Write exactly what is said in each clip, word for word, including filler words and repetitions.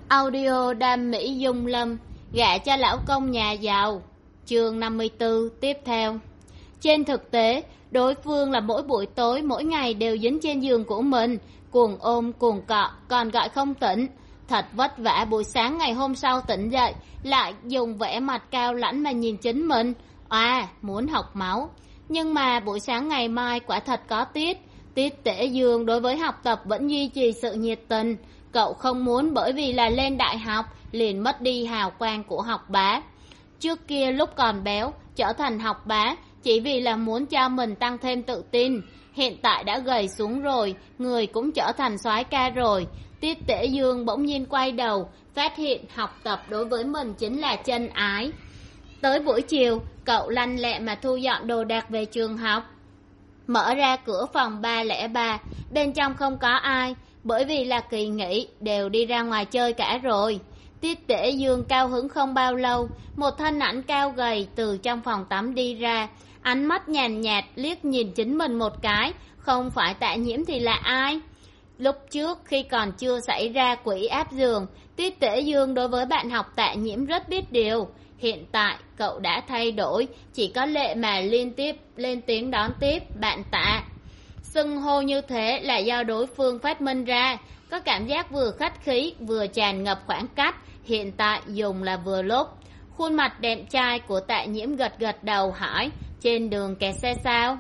Audio Đam Mỹ Dung Lâm, gả cho lão công nhà giàu. Chương năm mươi tư tiếp theo. Trên thực tế, đối phương là mỗi buổi tối mỗi ngày đều dính trên giường của mình, cuồng ôm cuồng cọ, còn gọi không tỉnh. Thật vất vả buổi sáng ngày hôm sau tỉnh dậy, lại dùng vẻ mặt cao lãnh mà nhìn chính mình. À, muốn học máu. Nhưng mà buổi sáng ngày mai quả thật có tiết. Tiết Tễ Dương đối với học tập vẫn duy trì sự nhiệt tình. Cậu không muốn bởi vì là lên đại học liền mất đi hào quang của học bá. Trước kia lúc còn béo trở thành học bá chỉ vì là muốn cho mình tăng thêm tự tin. Hiện tại đã gầy xuống rồi, người cũng trở thành soái ca rồi. Tiết Tễ Dương bỗng nhiên quay đầu, phát hiện học tập đối với mình chính là chân ái. Tới buổi chiều, cậu lanh lẹ mà thu dọn đồ đạc về trường học. Mở ra cửa phòng ba không ba, bên trong không có ai, bởi vì là kỳ nghỉ, đều đi ra ngoài chơi cả rồi. Tiết Tễ Dương cao hứng không bao lâu, một thân ảnh cao gầy từ trong phòng tắm đi ra, ánh mắt nhàn nhạt liếc nhìn chính mình một cái, không phải Tạ Nhiễm thì là ai? Lúc trước khi còn chưa xảy ra quỷ áp giường, Tiết Tễ Dương đối với bạn học Tạ Nhiễm rất biết điều. Hiện tại cậu đã thay đổi, chỉ có lệ mà liên tiếp lên tiếng đón tiếp bạn Tạ. Xưng hô như thế là do đối phương phát minh ra, có cảm giác vừa khách khí vừa tràn ngập khoảng cách, hiện tại dùng là vừa lúc. Khuôn mặt đẹp trai của Tạ Nhiễm gật gật đầu hỏi, trên đường kẹt xe sao?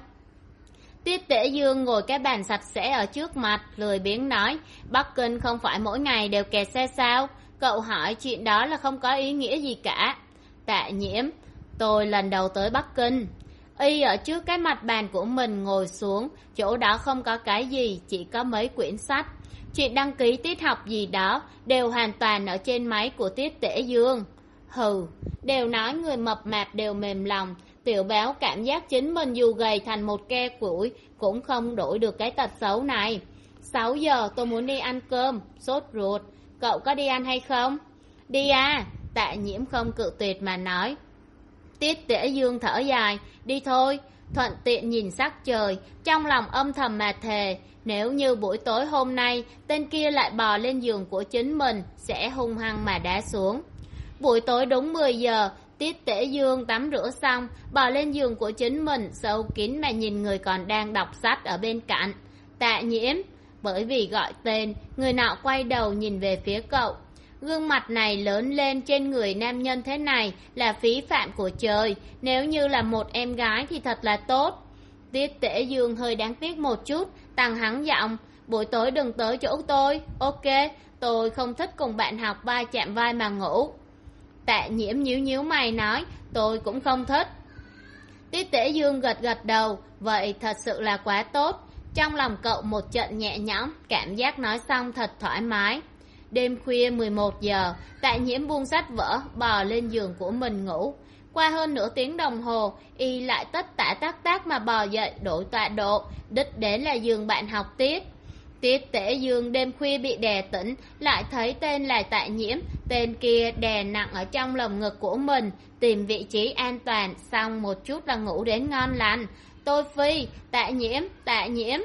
Tiết Tễ Dương ngồi cái bàn sạch sẽ ở trước mặt, lười biếng nói, Bắc Kinh không phải mỗi ngày đều kẹt xe sao? Cậu hỏi chuyện đó là không có ý nghĩa gì cả. Tạ Nhiễm, tôi lần đầu tới Bắc Kinh. Y ở trước cái mặt bàn của mình ngồi xuống, chỗ đó không có cái gì, chỉ có mấy quyển sách. Chuyện đăng ký tiết học gì đó đều hoàn toàn ở trên máy của Tiết Tễ Dương. Hừ, đều nói người mập mạp đều mềm lòng, tiểu béo cảm giác chính mình dù gầy thành một ke củi cũng không đổi được cái tật xấu này. Sáu giờ tôi muốn đi ăn cơm, sốt ruột, cậu có đi ăn hay không? Đi à, Tạ Nhiễm không cự tuyệt mà nói. Tiết Tễ Dương thở dài, đi thôi, thuận tiện nhìn sắc trời, trong lòng âm thầm mà thề, nếu như buổi tối hôm nay tên kia lại bò lên giường của chính mình, sẽ hung hăng mà đá xuống. Buổi tối đúng mười giờ, Tiết Tễ Dương tắm rửa xong, bò lên giường của chính mình, sâu kín mà nhìn người còn đang đọc sách ở bên cạnh. Tạ Nhiễm, bởi vì gọi tên, người nọ quay đầu nhìn về phía cậu. Gương mặt này lớn lên trên người nam nhân thế này là phí phạm của trời, nếu như là một em gái thì thật là tốt. Tiết Tễ Dương hơi đáng tiếc một chút, tăng hắn giọng, buổi tối đừng tới chỗ tôi, ok, tôi không thích cùng bạn học vai chạm vai mà ngủ. Tạ Nhiễm nhíu nhíu mày nói, tôi cũng không thích. Tiết Tễ Dương gật gật đầu, vậy thật sự là quá tốt. Trong lòng cậu một trận nhẹ nhõm, cảm giác nói xong thật thoải mái. Đêm khuya mười một giờ, Tạ Nhiễm buông sách vở, bò lên giường của mình ngủ. Qua hơn nửa tiếng đồng hồ, y lại tất tả tắc tác mà bò dậy đổi tọa độ, đích đến là giường bạn học Tiết. Tiết Tễ Dương đêm khuya bị đè tỉnh, lại thấy tên là Tạ Nhiễm, tên kia đè nặng ở trong lồng ngực của mình, tìm vị trí an toàn, xong một chút là ngủ đến ngon lành. Tôi phi, Tạ Nhiễm, Tạ Nhiễm.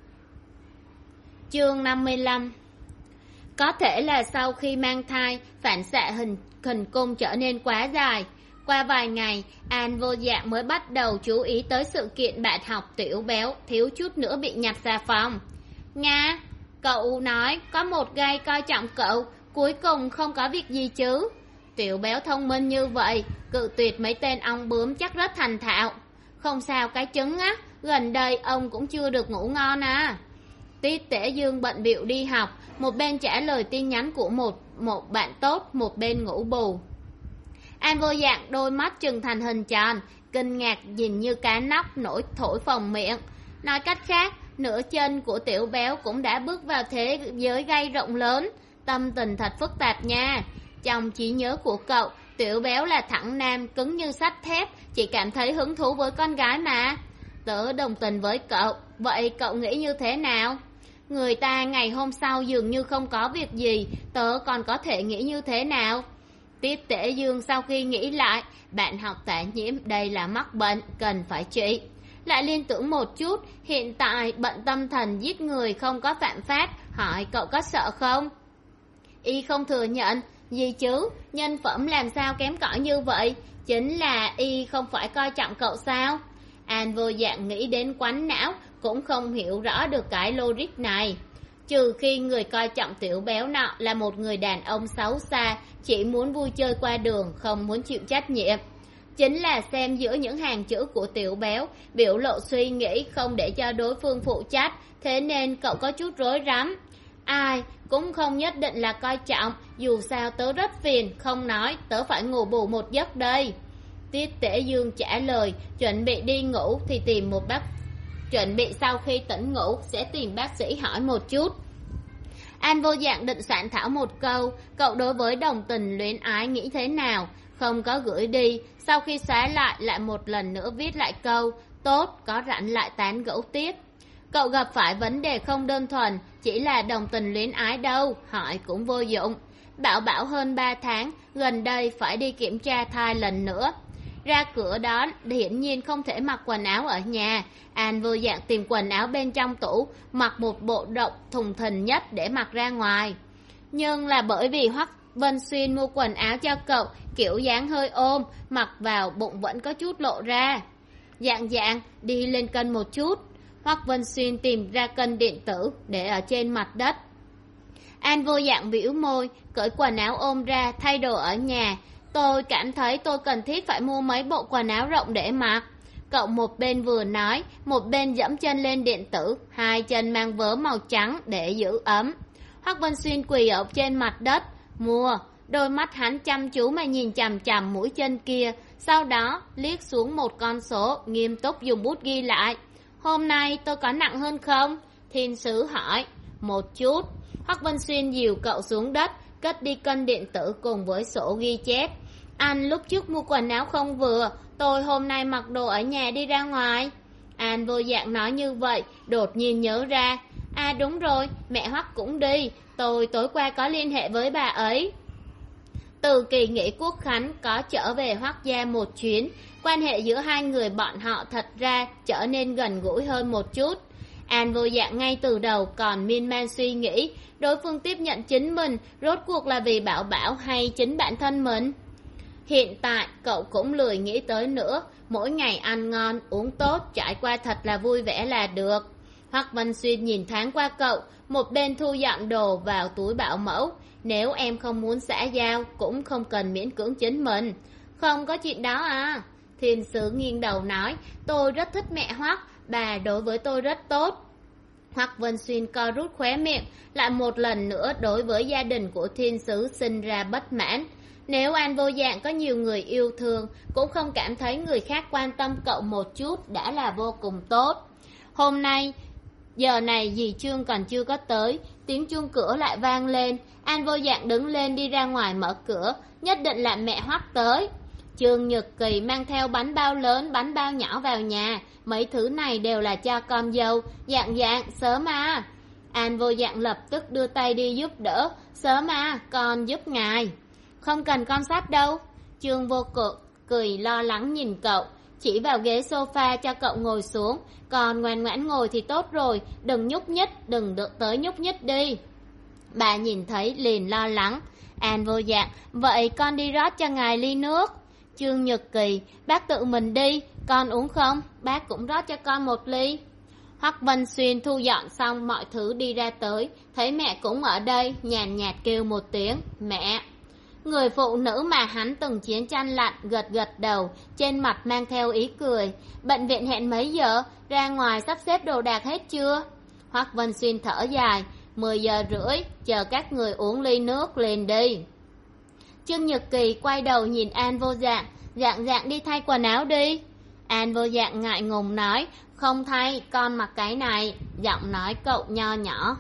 Chương năm mươi lăm. Có thể là sau khi mang thai, phản xạ hình, hình cung trở nên quá dài. Qua vài ngày, An Vô Dạng mới bắt đầu chú ý tới sự kiện bạn học Tiểu Béo thiếu chút nữa bị nhập xà phòng. Nga, cậu nói có một gai coi trọng cậu, cuối cùng không có việc gì chứ? Tiểu Béo thông minh như vậy, cự tuyệt mấy tên ong bướm chắc rất thành thạo. Không sao cái trứng á, gần đây ông cũng chưa được ngủ ngon à. Tiết Tễ Dương bận bịu đi học, một bên trả lời tin nhắn của một, một bạn tốt, một bên ngủ bù. An Vô Dạng đôi mắt trừng thành hình tròn, kinh ngạc nhìn như cá nóc nổi thổi phồng miệng. Nói cách khác, nửa chân của Tiểu Béo cũng đã bước vào thế giới gây rộng lớn. Tâm tình thật phức tạp nha. Trong trí nhớ của cậu, Tiểu Béo là thẳng nam cứng như sắt thép, chỉ cảm thấy hứng thú với con gái mà. Tớ đồng tình với cậu, vậy cậu nghĩ như thế nào? Người ta ngày hôm sau dường như không có việc gì, tớ còn có thể nghĩ như thế nào? Tiết Tễ Dương sau khi nghĩ lại, bạn học Tạ Nhiễm đây là mắc bệnh, cần phải trị. Lại liên tưởng một chút, hiện tại bận tâm thần giết người không có phạm pháp, hỏi cậu có sợ không? Y không thừa nhận. Gì chứ, nhân phẩm làm sao kém cỏi như vậy? Chính là Y không phải coi trọng cậu sao? An vô dạng nghĩ đến quánh não, cũng không hiểu rõ được cái logic này. Trừ khi người coi trọng tiểu béo nọ là một người đàn ông xấu xa, chỉ muốn vui chơi qua đường, không muốn chịu trách nhiệm. Chính là xem giữa những hàng chữ của tiểu béo, biểu lộ suy nghĩ không để cho đối phương phụ trách, thế nên cậu có chút rối rắm. Ai cũng không nhất định là coi trọng, dù sao tớ rất phiền, không nói, tớ phải ngủ bù một giấc đây. Tiết Tễ Dương trả lời, chuẩn bị đi ngủ thì tìm một bác chuẩn bị sau khi tỉnh ngủ sẽ tìm bác sĩ hỏi một chút. An vô dạng định soạn thảo một câu, cậu đối với đồng tình luyến ái nghĩ thế nào, không có gửi đi, sau khi xóa lại lại một lần nữa viết lại câu, tốt, có rảnh lại tán gẫu tiếp. Cậu gặp phải vấn đề không đơn thuần, chỉ là đồng tình luyến ái đâu, hỏi cũng vô dụng. Bảo bảo hơn ba tháng, gần đây phải đi kiểm tra thai lần nữa. Ra cửa đó hiển nhiên không thể mặc quần áo ở nhà. An vô dạng tìm quần áo bên trong tủ, mặc một bộ rộng thùng thình nhất để mặc ra ngoài. Nhưng là bởi vì Hoắc Vân Xuyên mua quần áo cho cậu, kiểu dáng hơi ôm, mặc vào bụng vẫn có chút lộ ra. Dạng dạng, đi lên cân một chút. Hoắc Vân Xuyên tìm ra cân điện tử để ở trên mặt đất. An vô dạng bĩu môi, cởi quần áo ôm ra, thay đồ ở nhà. Tôi cảm thấy tôi cần thiết phải mua mấy bộ quần áo rộng để mặc. Cậu một bên vừa nói, một bên dẫm chân lên điện tử, hai chân mang vớ màu trắng để giữ ấm. Hoắc Vân Xuyên quỳ ở trên mặt đất, mua. Đôi mắt hắn chăm chú mà nhìn chằm chằm mũi chân kia, sau đó liếc xuống một con số, nghiêm túc dùng bút ghi lại. Hôm nay tôi có nặng hơn không? Thiên sứ hỏi. Một chút. Hoắc Vân Xuyên dìu cậu xuống đất, cất đi cân điện tử cùng với sổ ghi chép. Anh lúc trước mua quần áo không vừa, tôi hôm nay mặc đồ ở nhà đi ra ngoài. An vô dạng nói như vậy, đột nhiên nhớ ra. À đúng rồi, mẹ Hoắc cũng đi, tôi tối qua có liên hệ với bà ấy. Từ kỳ nghỉ Quốc Khánh có trở về Hoắc gia một chuyến, quan hệ giữa hai người bọn họ thật ra trở nên gần gũi hơn một chút. An vô dạng ngay từ đầu còn miên man suy nghĩ, đối phương tiếp nhận chính mình, rốt cuộc là vì Bảo Bảo hay chính bản thân mình. Hiện tại cậu cũng lười nghĩ tới nữa, mỗi ngày ăn ngon, uống tốt, trải qua thật là vui vẻ là được. Hoắc Vân Xuyên nhìn thoáng qua cậu, một bên thu dọn đồ vào túi bảo mẫu. Nếu em không muốn xã giao, cũng không cần miễn cưỡng chính mình. Không có chuyện đó à. Thiên sứ nghiêng đầu nói, tôi rất thích mẹ Hoắc, bà đối với tôi rất tốt. Hoắc Vân Xuyên co rút khóe miệng, lại một lần nữa đối với gia đình của thiên sứ sinh ra bất mãn. Nếu An vô dạng có nhiều người yêu thương, cũng không cảm thấy người khác quan tâm cậu một chút đã là vô cùng tốt. Hôm nay, giờ này dì Trương còn chưa có tới, tiếng chuông cửa lại vang lên. An vô dạng đứng lên đi ra ngoài mở cửa, nhất định là mẹ Hoắc tới. Trương Nhật Kỳ mang theo bánh bao lớn, bánh bao nhỏ vào nhà, mấy thứ này đều là cho con dâu. Dạng dạng, sớm à. An vô dạng lập tức đưa tay đi giúp đỡ. Sớm à, con giúp ngài. Không cần con sắp đâu. Trương vô cực cười lo lắng nhìn cậu, chỉ vào ghế sofa cho cậu ngồi xuống. Còn ngoan ngoãn ngồi thì tốt rồi, đừng nhúc nhích, đừng được tới nhúc nhích đi. Bà nhìn thấy liền lo lắng. An vô dạng, vậy con đi rót cho ngài ly nước. Trương Nhật Kỳ, bác tự mình đi, con uống không? Bác cũng rót cho con một ly. Hoắc Vân Xuyên thu dọn xong mọi thứ đi ra tới, thấy mẹ cũng ở đây, nhàn nhạt kêu một tiếng, mẹ. Người phụ nữ mà hắn từng chiến tranh lạnh gật gật đầu, trên mặt mang theo ý cười. Bệnh viện hẹn mấy giờ? Ra ngoài sắp xếp đồ đạc hết chưa? Hoắc Vân Xuyên thở dài, mười giờ rưỡi, chờ các người uống ly nước liền đi. Trương Nhật Kỳ quay đầu nhìn An vô dạng, dạng dạng đi thay quần áo đi. An vô dạng ngại ngùng nói, không thay, con mặc cái này, giọng nói cậu nho nhỏ.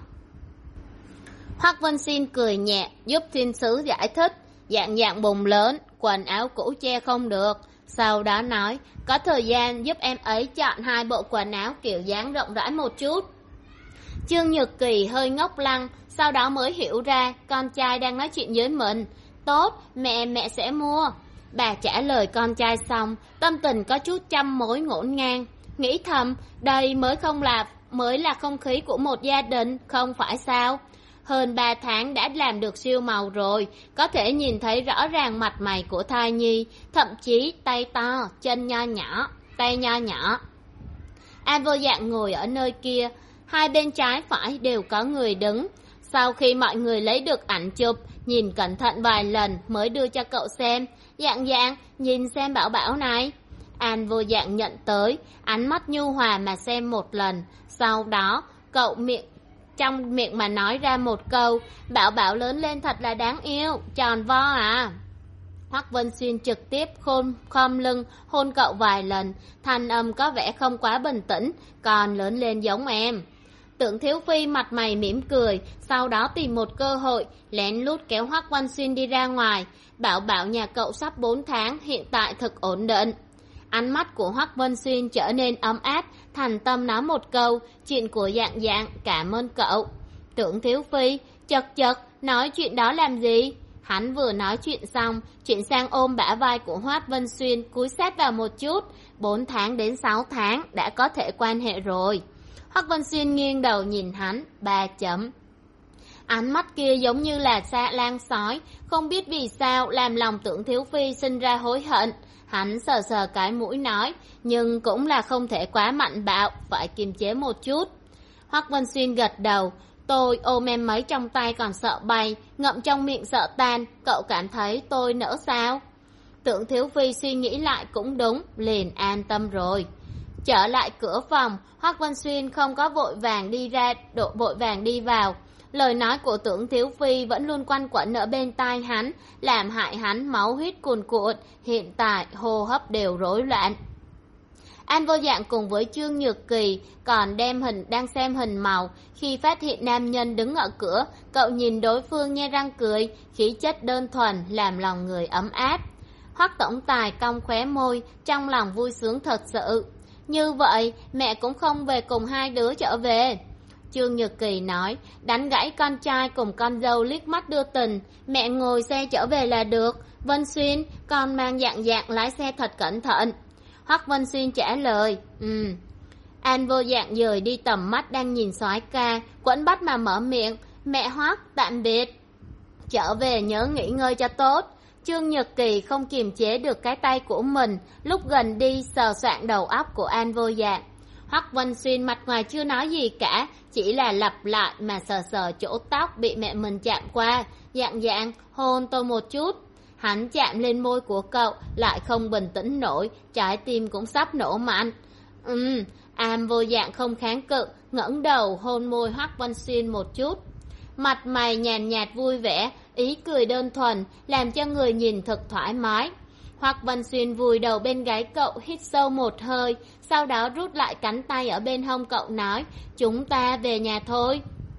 Hoắc Vân Xuyên cười nhẹ, giúp thiên sứ giải thích, dạng dạng bùng lớn, quần áo cũ che không được. Sau đó nói, có thời gian giúp em ấy chọn hai bộ quần áo kiểu dáng rộng rãi một chút. Trương Nhật Kỳ hơi ngốc lăng, sau đó mới hiểu ra con trai đang nói chuyện với mình. Tốt, mẹ mẹ sẽ mua. Bà trả lời con trai xong, tâm tình có chút trăm mối ngổn ngang. Nghĩ thầm, đây mới không là mới là không khí của một gia đình, không phải sao? hơn ba tháng đã làm được siêu màu rồi, có thể nhìn thấy rõ ràng mặt mày của thai nhi, thậm chí tay to, chân nho nhỏ, tay nho nhỏ. An Vô Dạng ngồi ở nơi kia, hai bên trái phải đều có người đứng. Sau khi mọi người lấy được ảnh chụp, nhìn cẩn thận vài lần mới đưa cho cậu xem. Dạng Dạng, nhìn xem Bảo Bảo này. An Vô Dạng nhận tới, ánh mắt nhu hòa mà xem một lần. Sau đó, cậu miệng trong miệng mà nói ra một câu, Bảo Bảo lớn lên thật là đáng yêu, tròn vo à. Hoắc Vân Xuyên trực tiếp khôn khom lưng hôn cậu vài lần, thanh âm có vẻ không quá bình tĩnh, còn lớn lên giống em. Tưởng Thiếu Phi mặt mày mỉm cười, sau đó tìm một cơ hội, lén lút kéo Hoắc Vân Xuyên đi ra ngoài. Bảo Bảo nhà cậu sắp bốn tháng, hiện tại thực ổn định. Ánh mắt của Hoắc Vân Xuyên trở nên ấm áp, thành tâm nói một câu, chuyện của Dạng Dạng, cảm ơn cậu. Tưởng Thiếu Phi, chật chật, nói chuyện đó làm gì? Hắn vừa nói chuyện xong, chuyển sang ôm bả vai của Hoắc Vân Xuyên, cúi sát vào một chút. Bốn tháng đến sáu tháng đã có thể quan hệ rồi. Hoắc Vân Xuyên nghiêng đầu nhìn hắn, ba chấm. Ánh mắt kia giống như là xa lang sói, không biết vì sao làm lòng Tưởng Thiếu Phi sinh ra hối hận. Hắn sờ sờ cái mũi nói, nhưng cũng là không thể quá mạnh bạo, phải kiềm chế một chút. Hoắc Vân Xuyên gật đầu, tôi ôm em mấy trong tay còn sợ bay, ngậm trong miệng sợ tan, cậu cảm thấy tôi nỡ sao? Tưởng Thiếu Phi suy nghĩ lại cũng đúng, liền an tâm rồi. Trở lại cửa phòng, Hoắc Vân Xuyên không có vội vàng đi ra, độ vội vàng đi vào. Lời nói của Tưởng Thiếu Phi vẫn luôn quanh quẩn ở bên tai hắn, làm hại hắn máu huyết cuồn cuộn, hiện tại hô hấp đều rối loạn. An Vô Dạng cùng với Trương Nhược Kỳ còn đem hình đang xem hình màu, khi phát hiện nam nhân đứng ở cửa, cậu nhìn đối phương nhe răng cười, khí chất đơn thuần làm lòng người ấm áp. Hoắc tổng tài cong khóe môi, trong lòng vui sướng thật sự. Như vậy, mẹ cũng không về cùng hai đứa trở về. Trương Nhược Kỳ nói, đánh gãy con trai cùng con dâu liếc mắt đưa tình, mẹ ngồi xe trở về là được. Vân Xuyên, con mang Dạng Dạng lái xe thật cẩn thận. Hoắc Vân Xuyên trả lời, ừ. An Vô Dạng dời đi tầm mắt đang nhìn soái ca, quẫn bắt mà mở miệng, mẹ Hoắc, tạm biệt. Trở về nhớ nghỉ ngơi cho tốt. Trương Nhược Kỳ không kiềm chế được cái tay của mình, lúc gần đi sờ soạng đầu óc của An Vô Dạng. Hoắc Vân Xuyên mặt ngoài chưa nói gì cả, chỉ là lặp lại mà sờ sờ chỗ tóc bị mẹ mình chạm qua. Dạng Dạng, hôn tôi một chút. Hắn chạm lên môi của cậu, lại không bình tĩnh nổi, trái tim cũng sắp nổ mạnh. Ừm, An Vô Dạng không kháng cự, ngẩng đầu hôn môi Hoắc Vân Xuyên một chút. Mặt mày nhàn nhạt vui vẻ, ý cười đơn thuần, làm cho người nhìn thật thoải mái. Hoắc Vân Xuyên vùi đầu bên gáy cậu, hít sâu một hơi, sau đó rút lại cánh tay ở bên hông cậu nói, chúng ta về nhà thôi.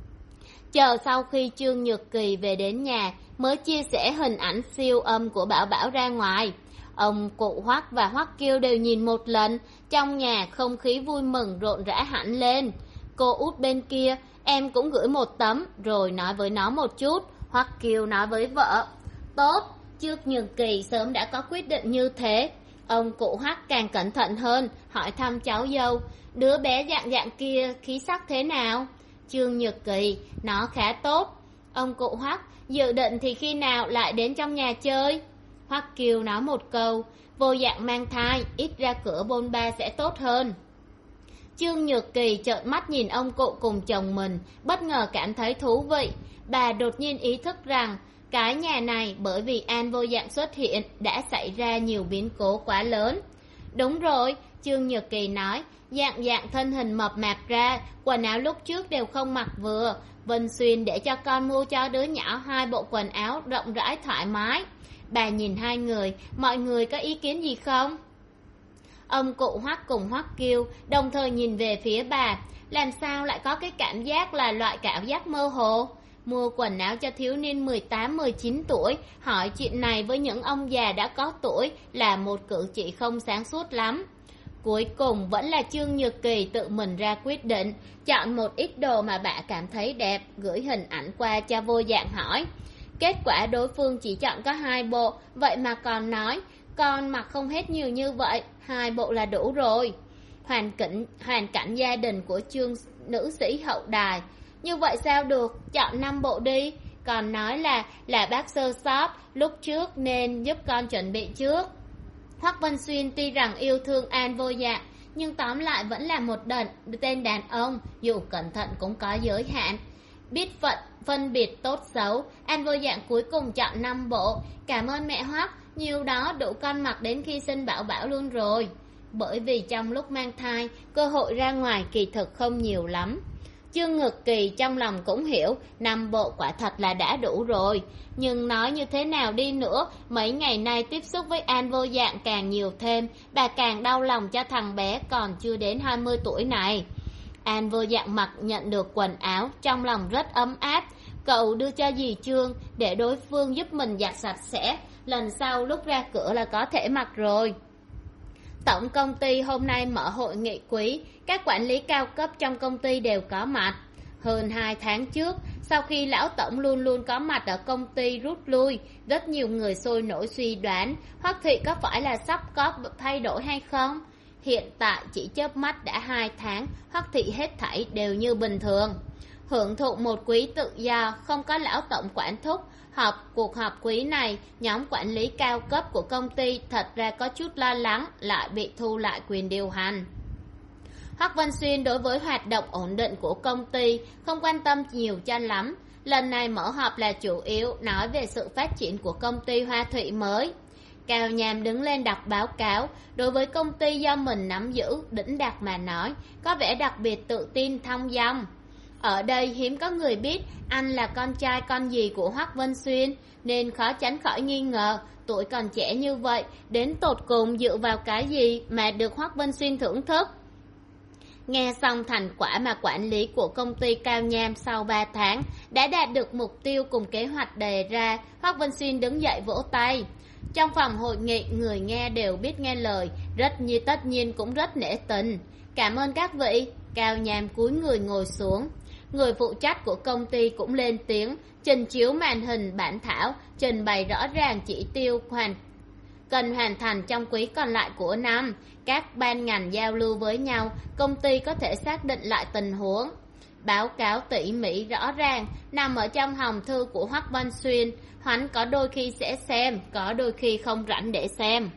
Chờ sau khi Trương Nhược Kỳ về đến nhà, mới chia sẻ hình ảnh siêu âm của Bảo Bảo ra ngoài. Ông cụ Hoắc và Hoắc Kiêu đều nhìn một lần, trong nhà không khí vui mừng rộn rã hẳn lên. Cô út bên kia, em cũng gửi một tấm, rồi nói với nó một chút. Hoắc Kiêu nói với vợ, tốt, Trương Nhược Kỳ sớm đã có quyết định như thế. Ông cụ Hoắc càng cẩn thận hơn, hỏi thăm cháu dâu, đứa bé Dạng Dạng kia khí sắc thế nào? Trương Nhược Kỳ, nó khá tốt. Ông cụ Hoắc, dự định thì khi nào lại đến trong nhà chơi? Hoắc Kiều nói một câu, Vô Dạng mang thai, ít ra cửa bôn ba sẽ tốt hơn. Trương Nhược Kỳ trợn mắt nhìn ông cụ cùng chồng mình, bất ngờ cảm thấy thú vị. Bà đột nhiên ý thức rằng, cái nhà này bởi vì An Vô Dạng xuất hiện đã xảy ra nhiều biến cố quá lớn. Đúng rồi, Trương Nhược Kỳ nói, Dạng Dạng thân hình mập mạp ra, quần áo lúc trước đều không mặc vừa. Vân Xuyên để cho con mua cho đứa nhỏ hai bộ quần áo rộng rãi thoải mái. Bà nhìn hai người, mọi người có ý kiến gì không? Ông cụ Hoắc cùng Hoắc Kiêu đồng thời nhìn về phía bà, làm sao lại có cái cảm giác là loại cảm giác mơ hồ? Mua quần áo cho thiếu niên mười tám mười chín tuổi, hỏi chuyện này với những ông già đã có tuổi là một cử chỉ không sáng suốt lắm. Cuối cùng vẫn là Trương Nhược Kỳ tự mình ra quyết định, chọn một ít đồ mà bà cảm thấy đẹp, gửi hình ảnh qua cho Vô Dạng hỏi. Kết quả đối phương chỉ chọn có hai bộ, vậy mà còn nói, con mặc không hết nhiều như vậy, hai bộ là đủ rồi. Hoàn cảnh, hoàn cảnh gia đình của Trương nữ sĩ hậu đài, Như vậy sao được, chọn năm bộ đi. Còn nói là là bác sơ sót lúc trước nên giúp con chuẩn bị trước. Hoắc Vân Xuyên tuy rằng yêu thương An Vô Dạ, nhưng tóm lại vẫn là một đợt tên đàn ông, dù cẩn thận cũng có giới hạn. Biết phận phân biệt tốt xấu, An Vô Dạng cuối cùng chọn năm bộ. Cảm ơn mẹ Hoắc, nhiều đó đủ con mặc đến khi sinh Bảo Bảo luôn rồi. Bởi vì trong lúc mang thai, cơ hội ra ngoài kỳ thực không nhiều lắm. Chương Ngực Kỳ trong lòng cũng hiểu, năm bộ quả thật là đã đủ rồi. Nhưng nói như thế nào đi nữa, mấy ngày nay tiếp xúc với An Vô Dạng càng nhiều thêm, bà càng đau lòng cho thằng bé còn chưa đến hai mươi tuổi này. An Vô Dạng mặc nhận được quần áo, trong lòng rất ấm áp. Cậu đưa cho dì Trương để đối phương giúp mình giặt sạch sẽ, lần sau lúc ra cửa là có thể mặc rồi. Tổng công ty hôm nay mở hội nghị quý, các quản lý cao cấp trong công ty đều có mặt. Hơn hai tháng trước, sau khi lão tổng luôn luôn có mặt ở công ty rút lui, rất nhiều người sôi nổi suy đoán Hoắc Thị có phải là sắp có thay đổi hay không. Hiện tại chỉ chớp mắt đã hai tháng, Hoắc Thị hết thảy đều như bình thường. Hưởng thụ một quý tự do, không có lão tổng quản thúc. Họp cuộc họp quý này, nhóm quản lý cao cấp của công ty thật ra có chút lo lắng lại bị thu lại quyền điều hành. Hoắc Vân Xuyên đối với hoạt động ổn định của công ty không quan tâm nhiều cho lắm. Lần này mở họp là chủ yếu nói về sự phát triển của công ty Hoa Thụy mới. Cao Nham đứng lên đọc báo cáo, đối với công ty do mình nắm giữ, đỉnh đạt mà nói, có vẻ đặc biệt tự tin thong dong. Ở đây hiếm có người biết anh là con trai con gì của Hoắc Vân Xuyên, nên khó tránh khỏi nghi ngờ, tuổi còn trẻ như vậy, đến tột cùng dựa vào cái gì mà được Hoắc Vân Xuyên thưởng thức. Nghe xong thành quả mà quản lý của công ty Cao Nham sau ba tháng đã đạt được mục tiêu cùng kế hoạch đề ra, Hoắc Vân Xuyên đứng dậy vỗ tay. Trong phòng hội nghị, người nghe đều biết nghe lời, rất như tất nhiên cũng rất nể tình. Cảm ơn các vị. Cao Nham cúi người ngồi xuống. Người phụ trách của công ty cũng lên tiếng, trình chiếu màn hình bản thảo, trình bày rõ ràng chỉ tiêu hoàn cần hoàn thành trong quý còn lại của năm. Các ban ngành giao lưu với nhau, công ty có thể xác định lại tình huống. Báo cáo tỉ mỉ rõ ràng nằm ở trong hòm thư của Hoắc Vân Xuyên. Hắn có đôi khi sẽ xem, có đôi khi không rảnh để xem.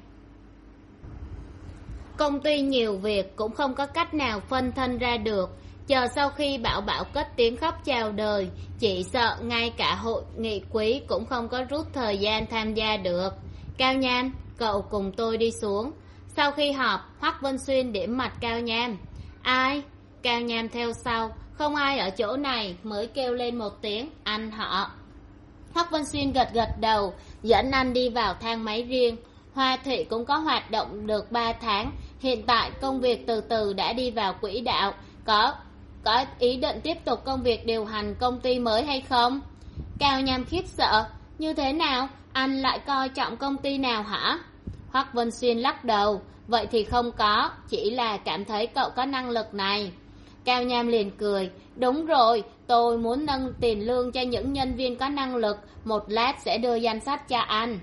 Công ty nhiều việc cũng không có cách nào phân thân ra được. Chờ sau khi Bảo Bảo cất tiếng khóc chào đời, chỉ sợ ngay cả hội nghị quý cũng không có rút thời gian tham gia được. Cao Nham, cậu cùng tôi đi xuống. Sau khi họp, Hoắc Vân Xuyên điểm mặt Cao Nham. Ai? Cao Nham theo sau, không ai ở chỗ này mới kêu lên một tiếng, anh họ. Hoắc Vân Xuyên gật gật đầu, dẫn anh đi vào thang máy riêng. Hoa Thị cũng có hoạt động được ba tháng, hiện tại công việc từ từ đã đi vào quỹ đạo. Có có ý định tiếp tục công việc điều hành công ty mới hay không? Cao Nham khiếp sợ, như thế nào? Anh lại coi trọng công ty nào hả? Hoắc Vân Xuyên lắc đầu, vậy thì không có, chỉ là cảm thấy cậu có năng lực này. Cao Nham liền cười, đúng rồi, tôi muốn nâng tiền lương cho những nhân viên có năng lực, một lát sẽ đưa danh sách cho anh.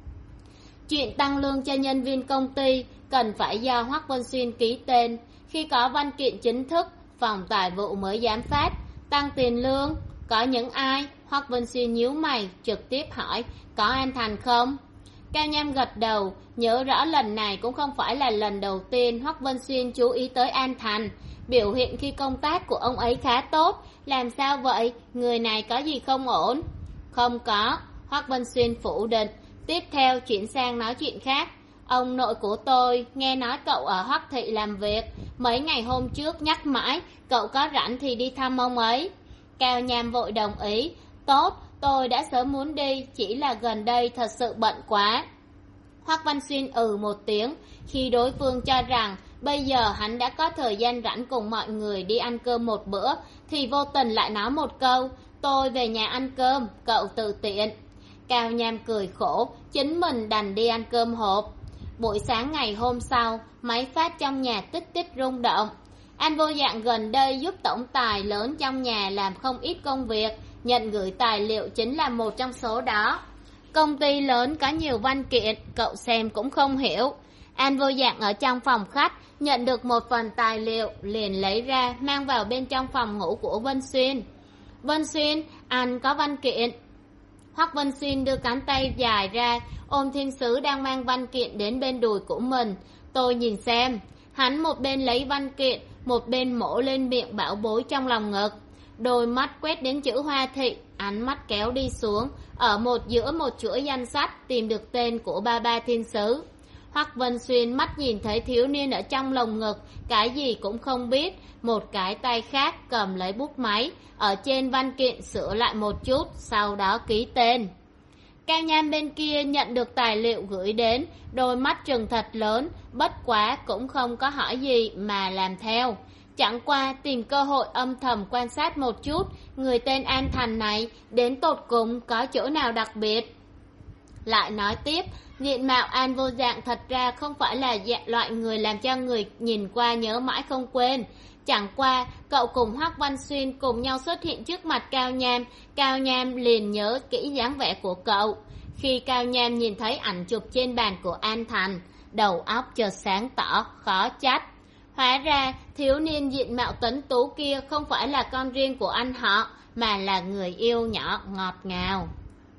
Chuyện tăng lương cho nhân viên công ty cần phải do Hoắc Vân Xuyên ký tên, khi có văn kiện chính thức, phòng tài vụ mới dám phát. Tăng tiền lương, có những ai? Hoắc Vân Xuyên nhíu mày, trực tiếp hỏi, có An Thành không? Cao Nham gật đầu, nhớ rõ lần này cũng không phải là lần đầu tiên Hoắc Vân Xuyên chú ý tới An Thành. Biểu hiện khi công tác của ông ấy khá tốt, làm sao vậy? Người này có gì không ổn? Không có, Hoắc Vân Xuyên phủ định. Tiếp theo chuyển sang nói chuyện khác. Ông nội của tôi nghe nói cậu ở Hoắc Thị làm việc, mấy ngày hôm trước nhắc mãi, cậu có rảnh thì đi thăm ông ấy. Cao Nham vội đồng ý, tốt, tôi đã sớm muốn đi, chỉ là gần đây thật sự bận quá. Hoắc Văn Xuyên ừ một tiếng, khi đối phương cho rằng bây giờ hắn đã có thời gian rảnh cùng mọi người đi ăn cơm một bữa, thì vô tình lại nói một câu, tôi về nhà ăn cơm, cậu tự tiện. Cao Nham cười khổ, chính mình đành đi ăn cơm hộp. Buổi sáng ngày hôm sau, máy phát trong nhà tích tích rung động. An Vô Dạng gần đây giúp tổng tài lớn trong nhà làm không ít công việc, nhận gửi tài liệu chính là một trong số đó. Công ty lớn có nhiều văn kiện, cậu xem cũng không hiểu. An Vô Dạng ở trong phòng khách, nhận được một phần tài liệu, liền lấy ra, mang vào bên trong phòng ngủ của Vân Xuyên. Vân Xuyên, anh có văn kiện. Hoắc Vân Xuyên đưa cánh tay dài ra, ôm thiên sứ đang mang văn kiện đến bên đùi của mình. Tôi nhìn xem. Hắn một bên lấy văn kiện, một bên mổ lên miệng bảo bối trong lòng ngực. Đôi mắt quét đến chữ Hoa Thị, ánh mắt kéo đi xuống, ở một giữa một chuỗi danh sách tìm được tên của ba ba thiên sứ. Hoắc Vân Xuyên mắt nhìn thấy thiếu niên ở trong lồng ngực, cái gì cũng không biết, một cái tay khác cầm lấy bút máy, ở trên văn kiện sửa lại một chút, sau đó ký tên. Cao Nham bên kia nhận được tài liệu gửi đến, đôi mắt trừng thật lớn, bất quá cũng không có hỏi gì mà làm theo. Chẳng qua tìm cơ hội âm thầm quan sát một chút, người tên An Thành này đến tột cùng có chỗ nào đặc biệt. Lại nói tiếp, diện mạo An Vô Dạng thật ra không phải là dạng loại người làm cho người nhìn qua nhớ mãi không quên. Chẳng qua, cậu cùng Hoắc Văn Xuyên cùng nhau xuất hiện trước mặt Cao Nham, Cao Nham liền nhớ kỹ dáng vẻ của cậu. Khi Cao Nham nhìn thấy ảnh chụp trên bàn của An Thành, đầu óc chợt sáng tỏ, khó trách. Hóa ra, thiếu niên diện mạo tuấn tú kia không phải là con riêng của anh họ, mà là người yêu nhỏ ngọt ngào.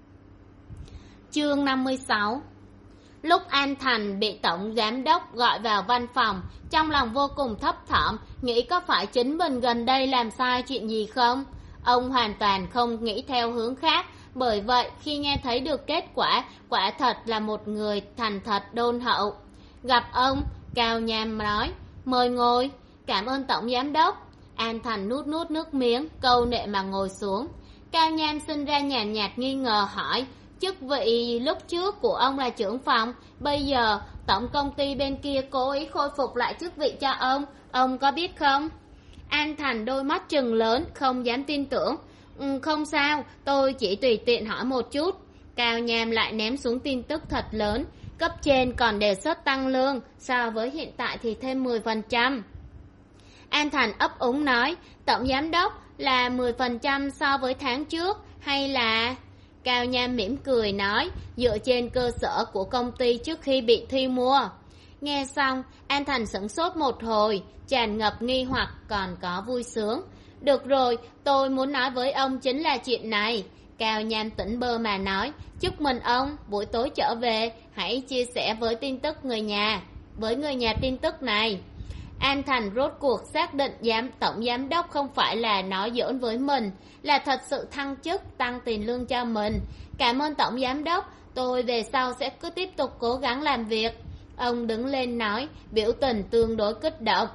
Chương năm mươi sáu. Lúc An Thành bị tổng giám đốc gọi vào văn phòng, trong lòng vô cùng thấp thỏm, nghĩ có phải chính mình gần đây làm sai chuyện gì không? Ông hoàn toàn không nghĩ theo hướng khác, bởi vậy khi nghe thấy được kết quả, quả thật là một người thành thật đôn hậu. Gặp ông, Cao Nham nói, mời ngồi. Cảm ơn tổng giám đốc. An Thành nuốt nuốt nước miếng, câu nệ mà ngồi xuống. Cao Nham sinh ra nhàn nhạt, nhạt nghi ngờ hỏi, chức vị lúc trước của ông là trưởng phòng, bây giờ tổng công ty bên kia cố ý khôi phục lại chức vị cho ông, ông có biết không? An Thành đôi mắt trừng lớn, không dám tin tưởng. Ừ, không sao, tôi chỉ tùy tiện hỏi một chút. Cao Nham lại ném xuống tin tức thật lớn, cấp trên còn đề xuất tăng lương, so với hiện tại thì thêm mười phần trăm. An Thành ấp úng nói, tổng giám đốc là mười phần trăm so với tháng trước, hay là... Cao Nham mỉm cười nói, dựa trên cơ sở của công ty trước khi bị thi mua. Nghe xong, An Thành sửng sốt một hồi, tràn ngập nghi hoặc còn có vui sướng. Được rồi, tôi muốn nói với ông chính là chuyện này. Cao Nham tỉnh bơ mà nói, chúc mừng ông, buổi tối trở về, hãy chia sẻ với tin tức người nhà, với người nhà tin tức này. An Thành rốt cuộc xác định giám tổng giám đốc không phải là nói giỡn với mình, là thật sự thăng chức tăng tiền lương cho mình. Cảm ơn tổng giám đốc, tôi về sau sẽ cứ tiếp tục cố gắng làm việc. Ông đứng lên nói, biểu tình tương đối kích động.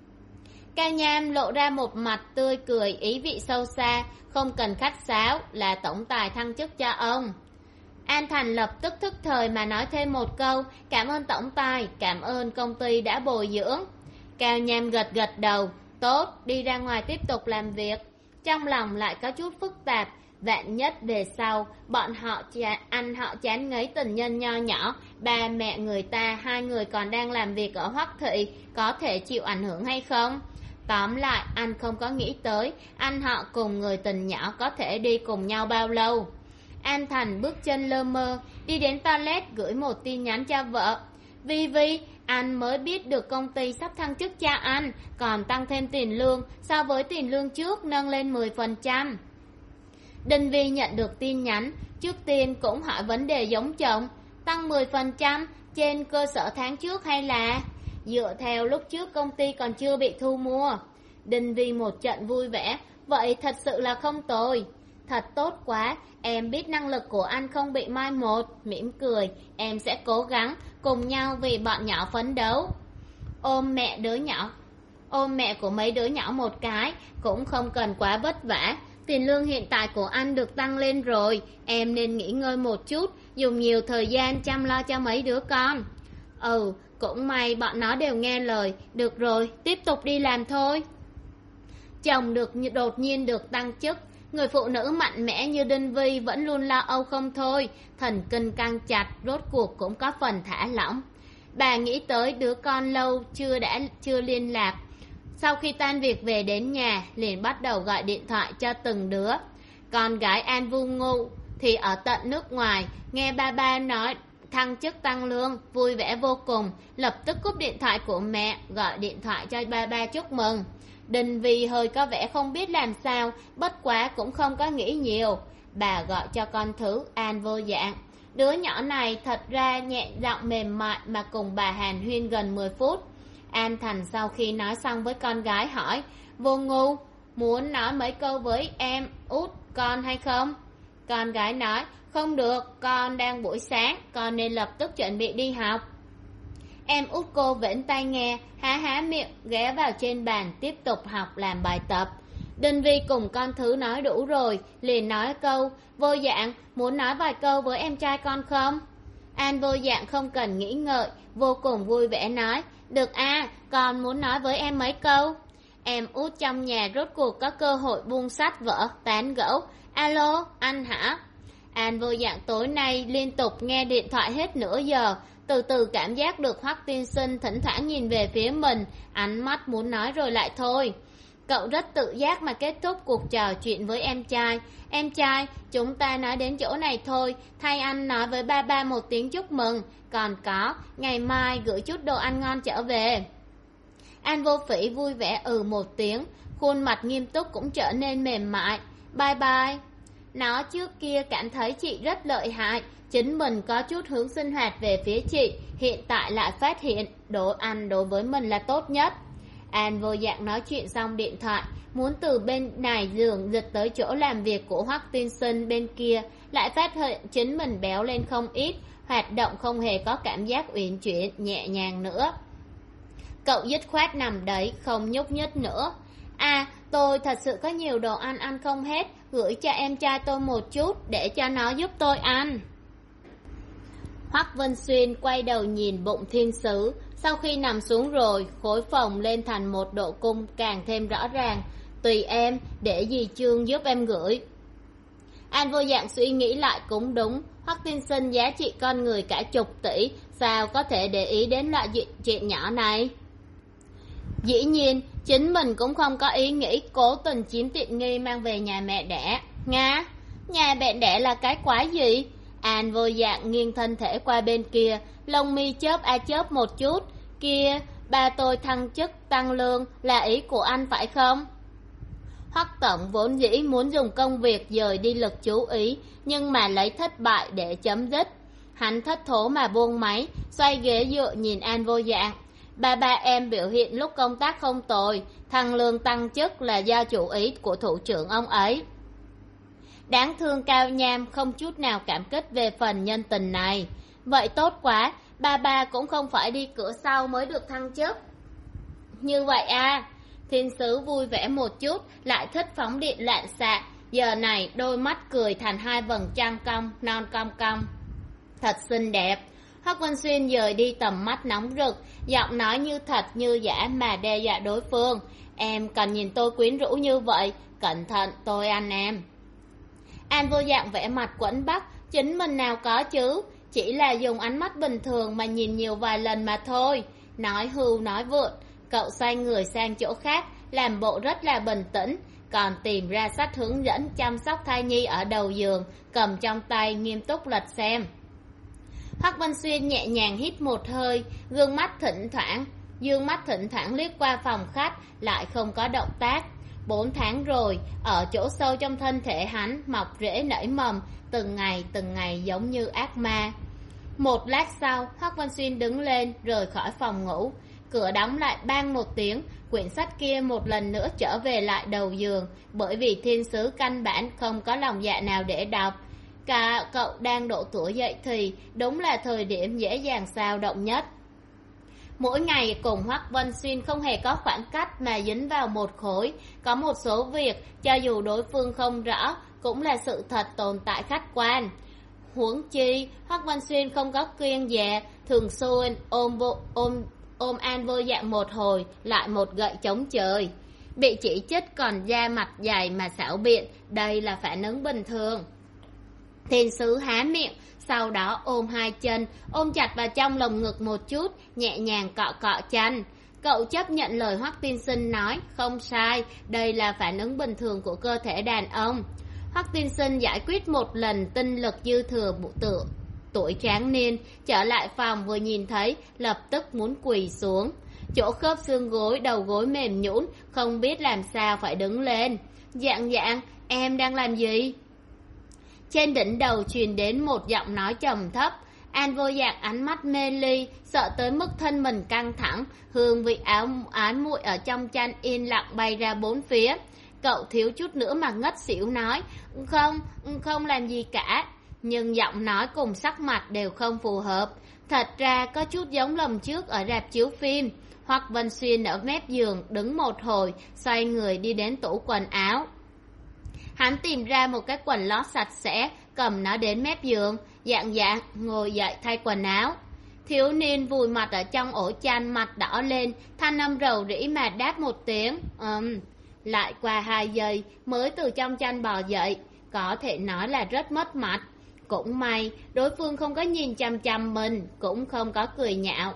Cao Nham lộ ra một mặt tươi cười ý vị sâu xa, không cần khách sáo, là tổng tài thăng chức cho ông. An Thành lập tức thức thời mà nói thêm một câu, cảm ơn tổng tài, cảm ơn công ty đã bồi dưỡng. Cao Nham gật gật đầu, tốt, đi ra ngoài tiếp tục làm việc. Trong lòng lại có chút phức tạp, vạn nhất về sau, bọn họ chán, anh họ chán ngấy tình nhân nho nhỏ, ba mẹ người ta, hai người còn đang làm việc ở Hoắc Thị, có thể chịu ảnh hưởng hay không? Tóm lại, anh không có nghĩ tới, anh họ cùng người tình nhỏ có thể đi cùng nhau bao lâu. An Thành bước chân lơ mơ, đi đến toilet gửi một tin nhắn cho vợ. Vi Vi, anh mới biết được công ty sắp thăng chức cho anh, còn tăng thêm tiền lương, so với tiền lương trước nâng lên mười phần trăm. Đinh Vi nhận được tin nhắn, trước tiên cũng hỏi vấn đề giống chồng, tăng mười phần trăm trên cơ sở tháng trước hay là dựa theo lúc trước công ty còn chưa bị thu mua. Đinh Vi một trận vui vẻ, vậy thật sự là không tồi. Thật tốt quá, em biết năng lực của anh không bị mai một, mỉm cười, em sẽ cố gắng, cùng nhau vì bọn nhỏ phấn đấu. Ôm mẹ đứa nhỏ, ôm mẹ của mấy đứa nhỏ một cái, cũng không cần quá vất vả. Tiền lương hiện tại của anh được tăng lên rồi, em nên nghỉ ngơi một chút, dùng nhiều thời gian chăm lo cho mấy đứa con. Ừ, cũng may bọn nó đều nghe lời, được rồi, tiếp tục đi làm thôi. Chồng được đột nhiên được tăng chức, người phụ nữ mạnh mẽ như Đinh Vi vẫn luôn lo âu không thôi, thần kinh căng chặt, rốt cuộc cũng có phần thả lỏng. Bà nghĩ tới đứa con lâu chưa đã chưa liên lạc. Sau khi tan việc về đến nhà, liền bắt đầu gọi điện thoại cho từng đứa. Con gái An Vu Ngu thì ở tận nước ngoài, nghe ba ba nói thăng chức tăng lương, vui vẻ vô cùng, lập tức cúp điện thoại của mẹ, gọi điện thoại cho ba ba chúc mừng. Đinh Vi hơi có vẻ không biết làm sao, bất quá cũng không có nghĩ nhiều. Bà gọi cho con thứ An Vô Dạng. Đứa nhỏ này thật ra nhẹ giọng mềm mại mà cùng bà hàn huyên gần mười phút. An Thành sau khi nói xong với con gái hỏi, Vô Ngu, muốn nói mấy câu với em út con hay không? Con gái nói, không được, con đang buổi sáng, con nên lập tức chuẩn bị đi học. Em út cô vểnh tai nghe, há há miệng, ghé vào trên bàn tiếp tục học làm bài tập. Đinh Vi cùng con thứ nói đủ rồi, liền nói câu, Vô Dạng, muốn nói vài câu với em trai con không? An Vô Dạng không cần nghĩ ngợi, vô cùng vui vẻ nói, được a, con muốn nói với em mấy câu. Em út trong nhà rốt cuộc có cơ hội buông sách vở, tán gẫu. Alo, anh hả? An Vô Dạng tối nay liên tục nghe điện thoại hết nửa giờ, từ từ cảm giác được Hoắc Tiên Sinh thỉnh thoảng nhìn về phía mình, ánh mắt muốn nói rồi lại thôi. Cậu rất tự giác mà kết thúc cuộc trò chuyện với em trai. Em trai, chúng ta nói đến chỗ này thôi, thay anh nói với ba ba một tiếng chúc mừng, còn có, ngày mai gửi chút đồ ăn ngon trở về. An Vô Phỉ vui vẻ ừ một tiếng, khuôn mặt nghiêm túc cũng trở nên mềm mại. Bye bye. Nó trước kia cảm thấy chị rất lợi hại, chính mình có chút hướng sinh hoạt về phía chị, hiện tại lại phát hiện đồ ăn đối với mình là tốt nhất. An Vô Dạng nói chuyện xong điện thoại, muốn từ bên này giường dịch tới chỗ làm việc của Hoắc Tiên Sinh bên kia, lại phát hiện chính mình béo lên không ít, hoạt động không hề có cảm giác uyển chuyển, nhẹ nhàng nữa. Cậu dứt khoát nằm đấy, không nhúc nhích nữa. À, tôi thật sự có nhiều đồ ăn ăn không hết, gửi cho em trai tôi một chút, để cho nó giúp tôi ăn. Hoắc Vân Xuyên quay đầu nhìn bụng thiên sứ, sau khi nằm xuống rồi, khối phồng lên thành một độ cung càng thêm rõ ràng. Tùy em, để dì Trương giúp em gửi. An Vô Dạng suy nghĩ lại cũng đúng, Hoắc Tiên Sinh giá trị con người cả chục tỷ, sao có thể để ý đến loại chuyện nhỏ này? Dĩ nhiên, chính mình cũng không có ý nghĩ cố tình chiếm tiện nghi mang về nhà mẹ đẻ. Nga, nhà mẹ đẻ là cái quái gì? An Vô Dạng nghiêng thân thể qua bên kia, lông mi chớp a chớp một chút. Kia, ba tôi thăng chức tăng lương là ý của anh phải không? Hoắc Tổng vốn dĩ muốn dùng công việc dời đi lực chú ý, nhưng mà lấy thất bại để chấm dứt. Hắn thất thố mà buông máy, xoay ghế dựa nhìn An Vô Dạng. Ba ba em biểu hiện lúc công tác không tồi, thăng lương tăng chức là do chủ ý của thủ trưởng ông ấy. Đáng thương Cao Nham không chút nào cảm kích về phần nhân tình này. Vậy tốt quá, ba ba cũng không phải đi cửa sau mới được thăng chức. Như vậy à? Thiên sứ vui vẻ một chút, lại thích phóng điện loạn xạ. Giờ này đôi mắt cười thành hai vầng trăng cong, non cong cong. Thật xinh đẹp. Hoắc Vân Xuyên dời đi tầm mắt nóng rực, giọng nói như thật như giả mà đe dọa đối phương. Em còn nhìn tôi quyến rũ như vậy, cẩn thận tôi ăn em. An Vô Dạng vẽ mặt quẫn bách, chính mình nào có chứ, chỉ là dùng ánh mắt bình thường mà nhìn nhiều vài lần mà thôi. Nói hưu nói vượt, cậu xoay người sang chỗ khác, làm bộ rất là bình tĩnh, còn tìm ra sách hướng dẫn chăm sóc thai nhi ở đầu giường, cầm trong tay nghiêm túc lật xem. Hoắc Vân Xuyên nhẹ nhàng hít một hơi, gương mắt thỉnh thoảng, dương mắt thỉnh thoảng liếc qua phòng khách, lại không có động tác. Bốn tháng rồi, ở chỗ sâu trong thân thể hắn mọc rễ nảy mầm, từng ngày từng ngày giống như ác ma. Một lát sau, Hoắc Vân Xuyên đứng lên, rời khỏi phòng ngủ. Cửa đóng lại bang một tiếng, quyển sách kia một lần nữa trở về lại đầu giường, bởi vì thiên sứ căn bản không có lòng dạ nào để đọc. Cả cậu đang độ tuổi dậy thì, đúng là thời điểm dễ dàng xao động nhất. Mỗi ngày cùng Hoắc Vân Xuyên không hề có khoảng cách mà dính vào một khối. Có một số việc, cho dù đối phương không rõ, cũng là sự thật tồn tại khách quan. Huống chi, Hoắc Vân Xuyên không có kiêng dè, thường xuyên ôm, vô, ôm, ôm An Vô Dạng một hồi, lại một gậy chống trời. Bị chỉ trích còn da mặt dày mà xảo biện, đây là phản ứng bình thường. Thiên sứ há miệng, sau đó ôm hai chân, ôm chặt vào trong lồng ngực một chút, nhẹ nhàng cọ cọ chân. Cậu chấp nhận lời Hoắc Tiên Sinh nói, không sai, đây là phản ứng bình thường của cơ thể đàn ông. Hoắc Tiên Sinh giải quyết một lần tinh lực dư thừa bụ tự tuổi tráng niên, trở lại phòng vừa nhìn thấy, lập tức muốn quỳ xuống. chỗ khớp xương gối, đầu gối mềm nhũn, không biết làm sao phải đứng lên. Dạng Dạng, em đang làm gì? Trên đỉnh đầu truyền đến một giọng nói trầm thấp. An Vô Dạng ánh mắt mê ly, sợ tới mức thân mình căng thẳng, hương vị áo ái muội ở trong chăn yên lặng bay ra bốn phía. Cậu thiếu chút nữa mà ngất xỉu nói, không, không làm gì cả. Nhưng giọng nói cùng sắc mặt đều không phù hợp. Thật ra có chút giống lần trước ở rạp chiếu phim. Hoắc Vân Xuyên ở mép giường đứng một hồi, xoay người đi đến tủ quần áo. Hắn tìm ra một cái quần lót sạch sẽ, cầm nó đến mép giường. Dạng Dạng, ngồi dậy thay quần áo. Thiếu niên vùi mặt ở trong ổ chăn, mặt đỏ lên, thanh âm rầu rĩ mà đáp một tiếng. Ừm. Lại qua hai giây mới từ trong chăn bò dậy, có thể nói là rất mất mặt. Cũng may đối phương không có nhìn chằm chằm mình, cũng không có cười nhạo.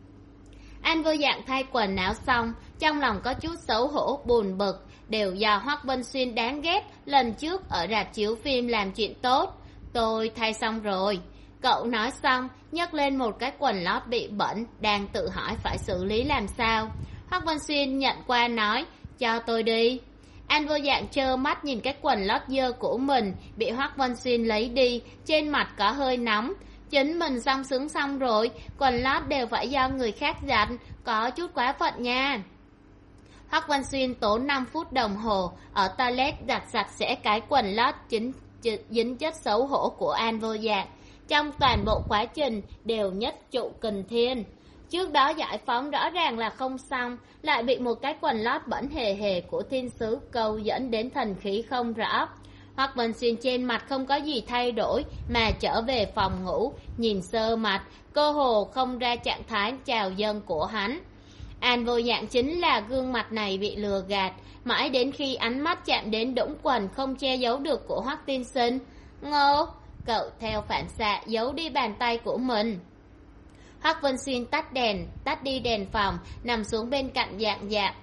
An Vô Dạng thay quần áo xong, trong lòng có chút xấu hổ buồn bực, đều do Hoắc Vân Xuyên đáng ghét lần trước ở rạp chiếu phim làm chuyện tốt. Tôi thay xong rồi. Cậu nói xong, nhấc lên một cái quần lót bị bẩn, đang tự hỏi phải xử lý làm sao. Hoắc Vân Xuyên nhận qua nói, cho tôi đi. An Vô Dạng trơ mắt nhìn cái quần lót dơ của mình bị Hoắc Vân Xuyên lấy đi, trên mặt có hơi nóng. Chính mình xong sướng xong rồi, quần lót đều phải do người khác giặt, có chút quá phận nha. Hoắc Vân Xuyên tốn năm phút đồng hồ ở toilet giặt sạch sẽ cái quần lót chính dính chất xấu hổ của An Vô Dạng. Trong toàn bộ quá trình đều nhất trụ kình thiên. Trước đó giải phóng rõ ràng là không xong, lại bị một cái quần lót bẩn hề hề của thiên sứ câu dẫn đến thần khí không rõ. Hoắc Vân Xuyên trên mặt không có gì thay đổi mà trở về phòng ngủ, nhìn sơ mặt, cơ hồ không ra trạng thái chào dân của hắn. An Vô Dạng chính là gương mặt này bị lừa gạt, mãi đến khi ánh mắt chạm đến đũng quần không che giấu được của Hoắc tiên sinh. Ngô, cậu theo phản xạ giấu đi bàn tay của mình. Hoắc Vân Xuyên tắt đèn, tắt đi đèn phòng, nằm xuống bên cạnh Dạng Dạng.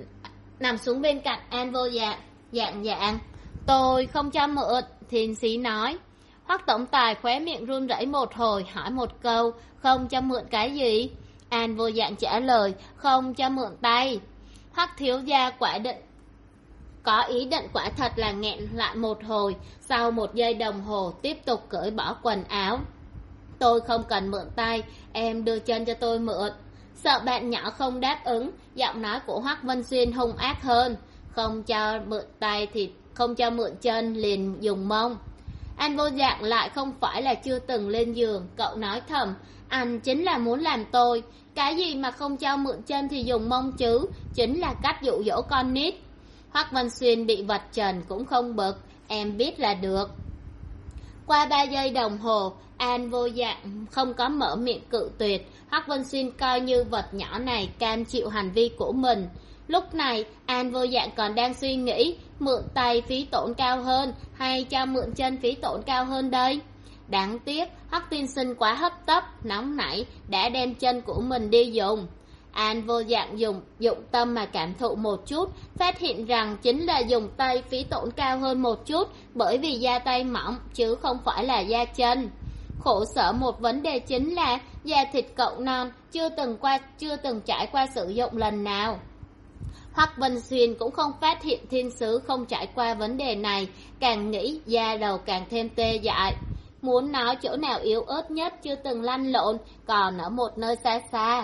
Nằm xuống bên cạnh An Vô Dạng. Dạng Dạng, tôi không cho mượn, thiên sĩ nói. Hoắc tổng tài khóe miệng run rẩy một hồi, hỏi một câu, không cho mượn cái gì? An Vô Dạng trả lời, không cho mượn tay. Hoắc thiếu gia quả định có ý định quả thật là nghẹn lại một hồi, sau một giây đồng hồ tiếp tục cởi bỏ quần áo. Tôi không cần mượn tay, em đưa chân cho tôi mượn. Sợ bạn nhỏ không đáp ứng, giọng nói của Hoắc Vân Xuyên hung ác hơn. Không cho mượn tay thì không cho mượn chân, liền dùng mông. An Vô Dạng lại không phải là chưa từng lên giường, cậu nói thầm, anh chính là muốn làm tôi. Cái gì mà không cho mượn chân thì dùng mông chứ, chính là cách dụ dỗ con nít. Hoắc Vân Xuyên bị vạch trần cũng không bực, em biết là được. Qua ba giây đồng hồ, An Vô Dạng không có mở miệng cự tuyệt. Hoắc Vân Xuyên coi như vật nhỏ này cam chịu hành vi của mình. Lúc này An Vô Dạng còn đang suy nghĩ, mượn tay phí tổn cao hơn hay cho mượn chân phí tổn cao hơn đây. Đáng tiếc Hoắc tiên sinh quá hấp tấp, nóng nảy, đã đem chân của mình đi dùng. An Vô Dạng dùng dụng tâm mà cảm thụ một chút, phát hiện rằng chính là dùng tay phí tổn cao hơn một chút, bởi vì da tay mỏng chứ không phải là da chân. Khổ sở một vấn đề chính là da thịt cậu non, chưa từng qua chưa từng trải qua sử dụng lần nào. Hoắc Vân Xuyên cũng không phát hiện thiên sứ không trải qua vấn đề này, càng nghĩ da đầu càng thêm tê dại. Muốn nói chỗ nào yếu ớt nhất chưa từng lăn lộn, còn ở một nơi xa xa.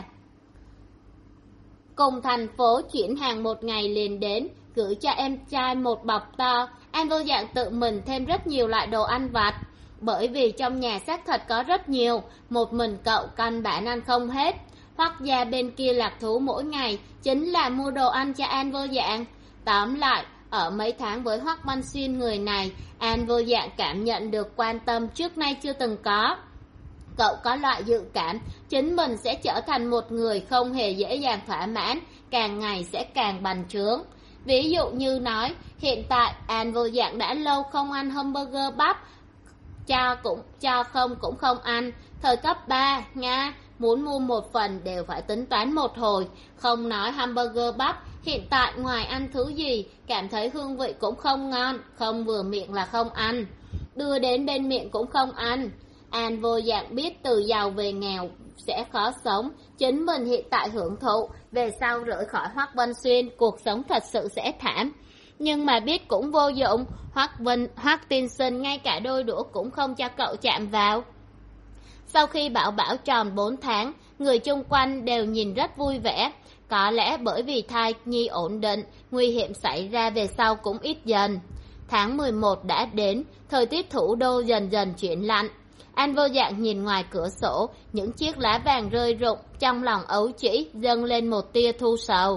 Cùng thành phố chuyển hàng một ngày liền đến, gửi cho em trai một bọc to. An Vô Dạng tự mình thêm rất nhiều loại đồ ăn vặt, bởi vì trong nhà xác thật có rất nhiều, một mình cậu căn bản ăn không hết. Hoắc gia bên kia lạc thú mỗi ngày chính là mua đồ ăn cho An Vô Dạng. Tóm lại, ở mấy tháng với Hoắc Văn Xuyên người này, An Vô Dạng cảm nhận được quan tâm trước nay chưa từng có. Cậu có loại dự cảm chính mình sẽ trở thành một người không hề dễ dàng thỏa mãn, càng ngày sẽ càng bành trướng. Ví dụ như nói, hiện tại An Vô Dạng đã lâu không ăn hamburger bắp, cho cũng cho không cũng không ăn. Thời cấp ba nha, muốn mua một phần đều phải tính toán một hồi. Không nói hamburger bắp, hiện tại ngoài ăn thứ gì, cảm thấy hương vị cũng không ngon, không vừa miệng là không ăn. Đưa đến bên miệng cũng không ăn. An vô dạng biết từ giàu về nghèo sẽ khó sống, chính mình hiện tại hưởng thụ, về sau rời khỏi Hoắc Vân Xuyên, cuộc sống thật sự sẽ thảm. Nhưng mà biết cũng vô dụng, Hoắc Vân, Hoắc Tiên Sinh ngay cả đôi đũa cũng không cho cậu chạm vào. Sau khi Bảo Bảo tròn bốn tháng, người chung quanh đều nhìn rất vui vẻ. Có lẽ bởi vì thai nhi ổn định, nguy hiểm xảy ra về sau cũng ít dần. Tháng mười một đã đến, thời tiết thủ đô dần dần chuyển lạnh. An vô dạng nhìn ngoài cửa sổ, những chiếc lá vàng rơi rụng, trong lòng ấu trĩ dâng lên một tia thu sầu.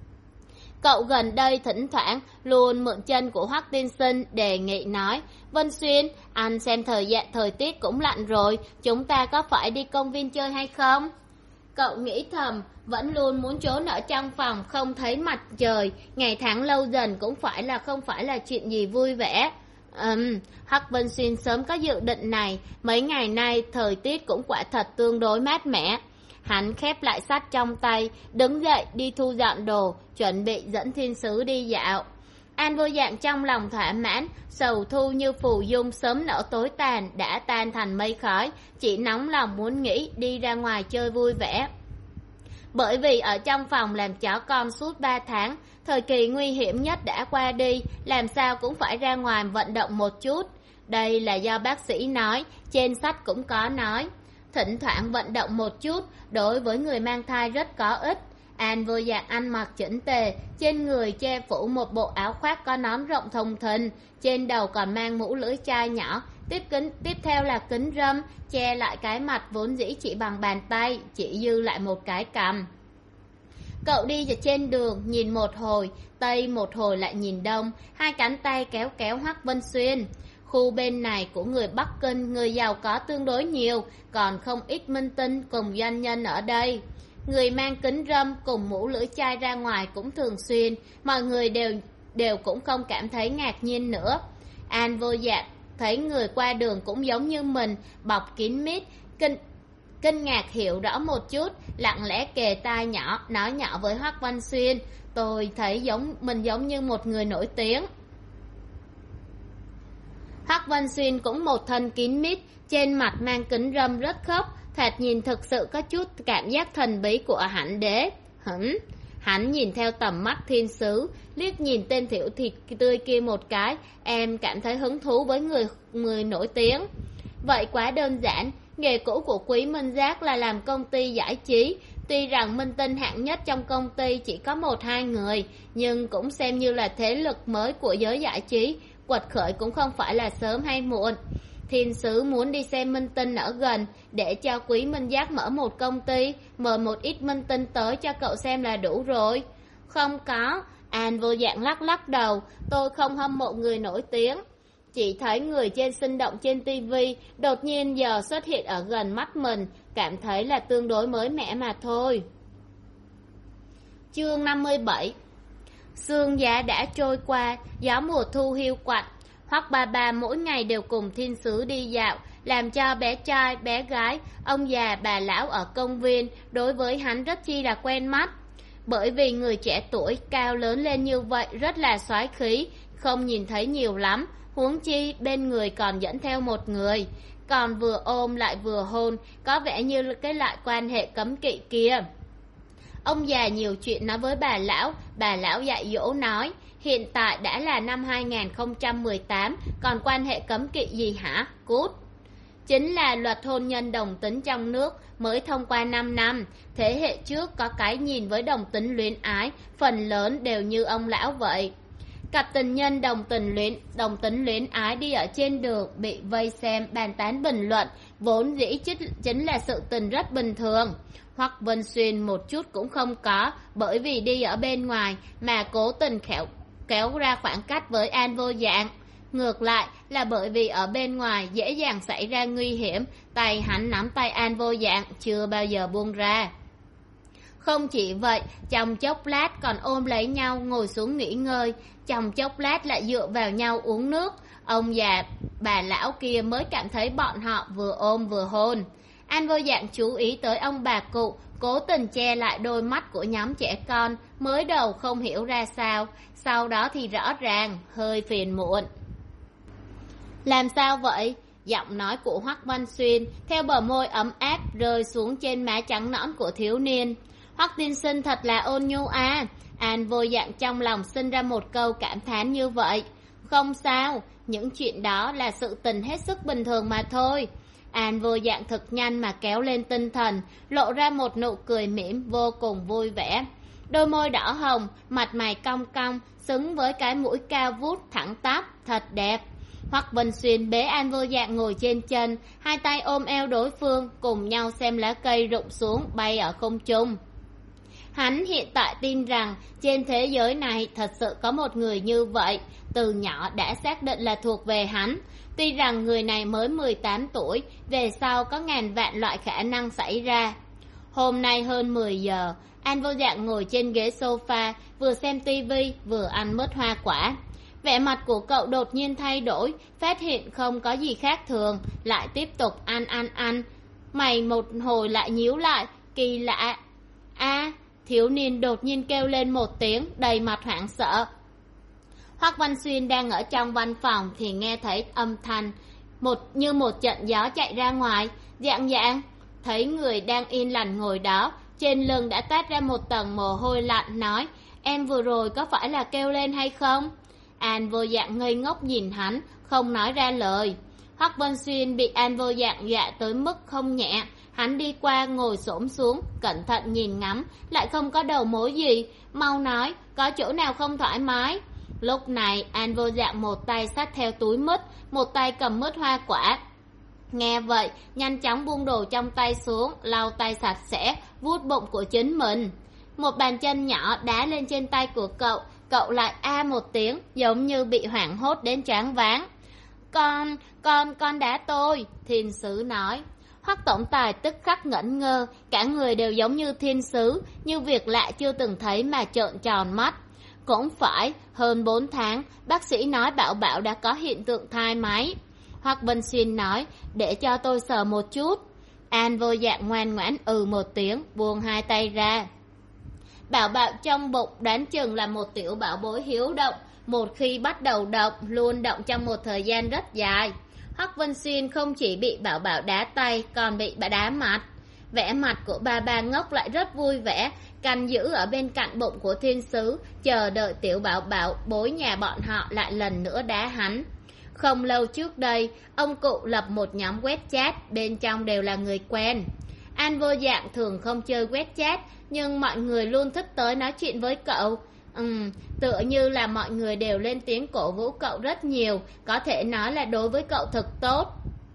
Cậu gần đây thỉnh thoảng luôn mượn chân của Hoắc Tiên Sinh, đề nghị nói: Vân Xuyên, anh xem thời gian thời tiết cũng lạnh rồi, chúng ta có phải đi công viên chơi hay không? Cậu nghĩ thầm, vẫn luôn muốn trốn ở trong phòng không thấy mặt trời, ngày tháng lâu dần cũng phải là không phải là chuyện gì vui vẻ. Ừm, Hoắc Vân Xuyên sớm có dự định này, mấy ngày nay thời tiết cũng quả thật tương đối mát mẻ. Hắn khép lại sách trong tay, đứng dậy đi thu dọn đồ, chuẩn bị dẫn thiên sứ đi dạo. An vô dạng trong lòng thỏa mãn, sầu thu như phù dung sớm nở tối tàn, đã tan thành mây khói, chỉ nóng lòng muốn nghĩ đi ra ngoài chơi vui vẻ. Bởi vì ở trong phòng làm chó con suốt ba tháng, thời kỳ nguy hiểm nhất đã qua đi, làm sao cũng phải ra ngoài vận động một chút. Đây là do bác sĩ nói, trên sách cũng có nói. Thỉnh thoảng vận động một chút, đối với người mang thai rất có ích. An vô dạng ăn mặc chỉnh tề, trên người che phủ một bộ áo khoác có nón rộng thùng thình, trên đầu còn mang mũ lưỡi chai nhỏ, tiếp kính tiếp theo là kính râm, che lại cái mặt vốn dĩ chỉ bằng bàn tay, chỉ dư lại một cái cằm. Cậu đi trên đường, nhìn một hồi, tây một hồi lại nhìn đông, hai cánh tay kéo kéo Hoắc Vân Xuyên. Khu bên này của người Bắc Kinh, người giàu có tương đối nhiều, còn không ít minh tinh cùng doanh nhân ở đây. Người mang kính râm cùng mũ lưỡi chai ra ngoài cũng thường xuyên, mọi người đều đều cũng không cảm thấy ngạc nhiên nữa. An vô dạng thấy người qua đường cũng giống như mình, bọc kín mít, kinh kinh ngạc hiểu rõ một chút, lặng lẽ kề tai nhỏ nói nhỏ với Hoắc Vân Xuyên: Tôi thấy giống mình giống như một người nổi tiếng. Hoắc Vân Xuyên cũng một thân kín mít, trên mặt mang kính râm rất khóc, thoạt nhìn thực sự có chút cảm giác thần bí của hạnh đế. Hửm, hắn nhìn theo tầm mắt thiên sứ, liếc nhìn tên tiểu thịt tươi kia một cái, em cảm thấy hứng thú với người người nổi tiếng. Vậy quá đơn giản, nghề cũ của Quý Minh Giác là làm công ty giải trí. Tuy rằng minh tinh hạng nhất trong công ty chỉ có một hai người, nhưng cũng xem như là thế lực mới của giới giải trí, quật khởi cũng không phải là sớm hay muộn. Thiên sứ muốn đi xem minh tinh ở gần, để cho Quý Minh Giác mở một công ty, mời một ít minh tinh tới cho cậu xem là đủ rồi. Không có, An vô dạng lắc lắc đầu, tôi không hâm mộ người nổi tiếng. Chỉ thấy người trên sinh động trên tivi, đột nhiên giờ xuất hiện ở gần mắt mình, cảm thấy là tương đối mới mẻ mà thôi. Chương năm mươi bảy. Sương giá đã trôi qua, gió mùa thu hiu quạnh. Hoắc ba ba mỗi ngày đều cùng thiên sứ đi dạo, làm cho bé trai, bé gái, ông già, bà lão ở công viên đối với hắn rất chi là quen mắt. Bởi vì người trẻ tuổi cao lớn lên như vậy rất là soái khí, không nhìn thấy nhiều lắm, huống chi bên người còn dẫn theo một người, còn vừa ôm lại vừa hôn, có vẻ như cái loại quan hệ cấm kỵ kia. Ông già nhiều chuyện nói với bà lão, bà lão dạy dỗ nói: hiện tại đã là năm hai nghìn không trăm mười tám, còn quan hệ cấm kỵ gì hả? Cút! Chính là luật hôn nhân đồng tính trong nước mới thông qua năm năm, thế hệ trước có cái nhìn với đồng tính luyến ái, phần lớn đều như ông lão vậy. Cặp tình nhân đồng tình luyến, đồng tính luyến ái đi ở trên đường, bị vây xem, bàn tán bình luận, vốn dĩ chính là sự tình rất bình thường. Hoắc Vân Xuyên một chút cũng không có, bởi vì đi ở bên ngoài mà cố tình khéo kéo ra khoảng cách với An vô dạng. Ngược lại là bởi vì ở bên ngoài dễ dàng xảy ra nguy hiểm, tay hắn nắm tay An vô dạng chưa bao giờ buông ra. Không chỉ vậy, trong chốc lát còn ôm lấy nhau ngồi xuống nghỉ ngơi, trong chốc lát lại dựa vào nhau uống nước. Ông già bà lão kia mới cảm thấy bọn họ vừa ôm vừa hôn. An vô dạng chú ý tới ông bà cụ, cố tình che lại đôi mắt của nhóm trẻ con, mới đầu không hiểu ra sao, sau đó thì rõ ràng hơi phiền muộn. Làm sao vậy? Giọng nói của Hoắc Văn Xuyên theo bờ môi ấm áp rơi xuống trên má trắng nõn của thiếu niên. Hoắc tiên sinh thật là ôn nhu à. An Vô Dạng trong lòng sinh ra một câu cảm thán như vậy. Không sao, những chuyện đó là sự tình hết sức bình thường mà thôi. An Vô Dạng thực nhanh mà kéo lên tinh thần, lộ ra một nụ cười mỉm vô cùng vui vẻ. Đôi môi đỏ hồng, mặt mày cong cong, xứng với cái mũi cao vút thẳng tắp, thật đẹp. Hoắc Vân Xuyên bế An Vô Dạng ngồi trên chân, hai tay ôm eo đối phương, cùng nhau xem lá cây rụng xuống bay ở không trung. Hắn hiện tại tin rằng trên thế giới này thật sự có một người như vậy, từ nhỏ đã xác định là thuộc về hắn. Tuy rằng người này mới mười tám tuổi, về sau có ngàn vạn loại khả năng xảy ra. Hôm nay hơn mười giờ, An Vô Dạng ngồi trên ghế sofa, vừa xem tivi vừa ăn mứt hoa quả. Vẻ mặt của cậu đột nhiên thay đổi, phát hiện không có gì khác thường, lại tiếp tục ăn ăn ăn. Mày một hồi lại nhíu lại, kỳ lạ. A, thiếu niên đột nhiên kêu lên một tiếng, đầy mặt hoảng sợ. Hoắc Văn Xuyên đang ở trong văn phòng thì nghe thấy âm thanh một như một trận gió chạy ra ngoài. Dạng Dạng thấy người đang yên lặng ngồi đó, trên lưng đã toát ra một tầng mồ hôi lạnh, nói: em vừa rồi có phải là kêu lên hay không? An Vô Dạng ngây ngốc nhìn hắn, không nói ra lời. Hoắc Văn Xuyên bị An Vô Dạng dọa tới mức không nhẹ. Hắn đi qua ngồi xổm xuống, cẩn thận nhìn ngắm, lại không có đầu mối gì. Mau nói, có chỗ nào không thoải mái? Lúc này An Vô Dạng một tay xách theo túi mứt, một tay cầm mứt hoa quả. Nghe vậy, nhanh chóng buông đồ trong tay xuống, lau tay sạch sẽ, vuốt bụng của chính mình. Một bàn chân nhỏ đá lên trên tay của cậu, cậu lại a một tiếng, giống như bị hoảng hốt đến choáng váng. Con, con, con đá tôi, thiên sứ nói. Hoắc tổng tài tức khắc ngẩn ngơ, cả người đều giống như thiên sứ, như việc lạ chưa từng thấy mà trợn tròn mắt. Cũng phải, hơn bốn tháng, bác sĩ nói Bảo Bảo đã có hiện tượng thai máy. Hoắc Vân Xuyên nói, để cho tôi sờ một chút. An Vô Dạng ngoan ngoãn ừ một tiếng, buông hai tay ra. Bảo Bảo trong bụng đoán chừng là một tiểu bảo bối hiếu động, một khi bắt đầu động, luôn động trong một thời gian rất dài. Hoắc Vân Xuyên không chỉ bị Bảo Bảo đá tay, còn bị bà đá mặt. Vẻ mặt của ba ba ngốc lại rất vui vẻ, canh giữ ở bên cạnh bụng của thiên sứ, chờ đợi tiểu Bảo Bảo bối nhà bọn họ lại lần nữa đá hắn. Không lâu trước đây, ông cụ lập một nhóm web chat, bên trong đều là người quen. An Vô Dạng thường không chơi web chat, nhưng mọi người luôn thích tới nói chuyện với cậu. Ừm, tựa như là mọi người đều lên tiếng cổ vũ cậu rất nhiều, có thể nói là đối với cậu thật tốt.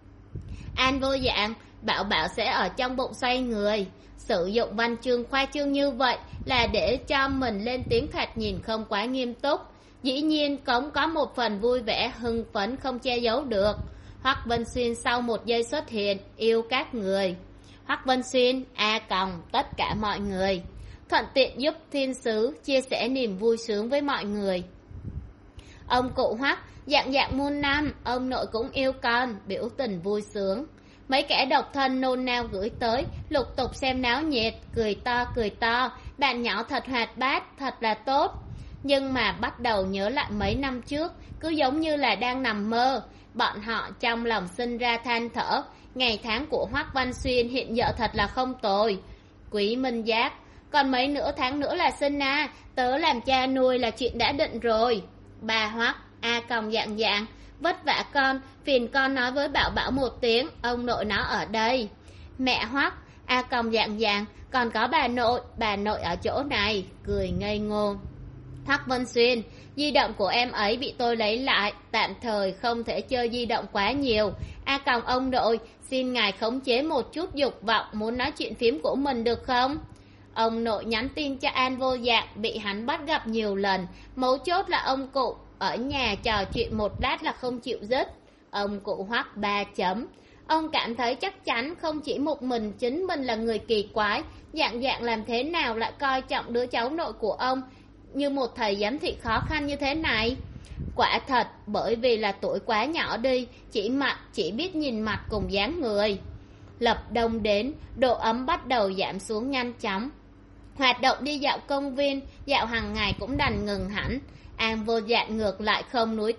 An Vô Dạng, Bảo Bảo sẽ ở trong bụng xoay người. Sử dụng văn chương khoa trương như vậy là để cho mình lên tiếng thoạt nhìn không quá nghiêm túc. Dĩ nhiên cũng có một phần vui vẻ, hưng phấn không che giấu được. Hoắc Vân Xuyên sau một giây xuất hiện, yêu các người. Hoắc Vân Xuyên, A còng, tất cả mọi người. Thuận tiện giúp thiên sứ chia sẻ niềm vui sướng với mọi người. Ông cụ Hoắc, Dạng Dạng muôn năm, ông nội cũng yêu con, biểu tình vui sướng. Mấy kẻ độc thân nôn nao gửi tới, lục tục xem náo nhiệt, cười to cười to, bạn nhỏ thật hoạt bát, thật là tốt. Nhưng mà bắt đầu nhớ lại mấy năm trước, cứ giống như là đang nằm mơ. Bọn họ trong lòng sinh ra than thở, ngày tháng của Hoắc Văn Xuyên hiện giờ thật là không tồi. Quý Minh Giác, còn mấy nửa tháng nữa là sinh à, tớ làm cha nuôi là chuyện đã định rồi. Bà Hoắc, A còng Dạng Dạng, vất vả con, phiền con nói với Bảo Bảo một tiếng, ông nội nó ở đây. Mẹ Hoắc, A còng Dạng Dạng, còn có bà nội, bà nội ở chỗ này, cười ngây ngô. Hoắc Vân Xuyên, di động của em ấy bị tôi lấy lại, tạm thời không thể chơi di động quá nhiều. A còng ông nội, xin ngài khống chế một chút dục vọng muốn nói chuyện phím của mình được không? Ông nội nhắn tin cho An Vô Dạng, bị hắn bắt gặp nhiều lần, mấu chốt là ông cụ ở nhà trò chuyện một lát là không chịu dứt. Ông cụ Hoắc ba chấm. Ông cảm thấy chắc chắn không chỉ một mình chính mình là người kỳ quái, Dạng Dạng làm thế nào lại coi trọng đứa cháu nội của ông như một thầy giám thị khó khăn như thế này. Quả thật, bởi vì là tuổi quá nhỏ đi, chỉ mặt chỉ biết nhìn mặt cùng dáng người. Lập đông đến, độ ấm bắt đầu giảm xuống nhanh chóng. Hoạt động đi dạo công viên, dạo hàng ngày cũng đành ngừng hẳn. An Vô Dạng ngược lại không nuối tiếc,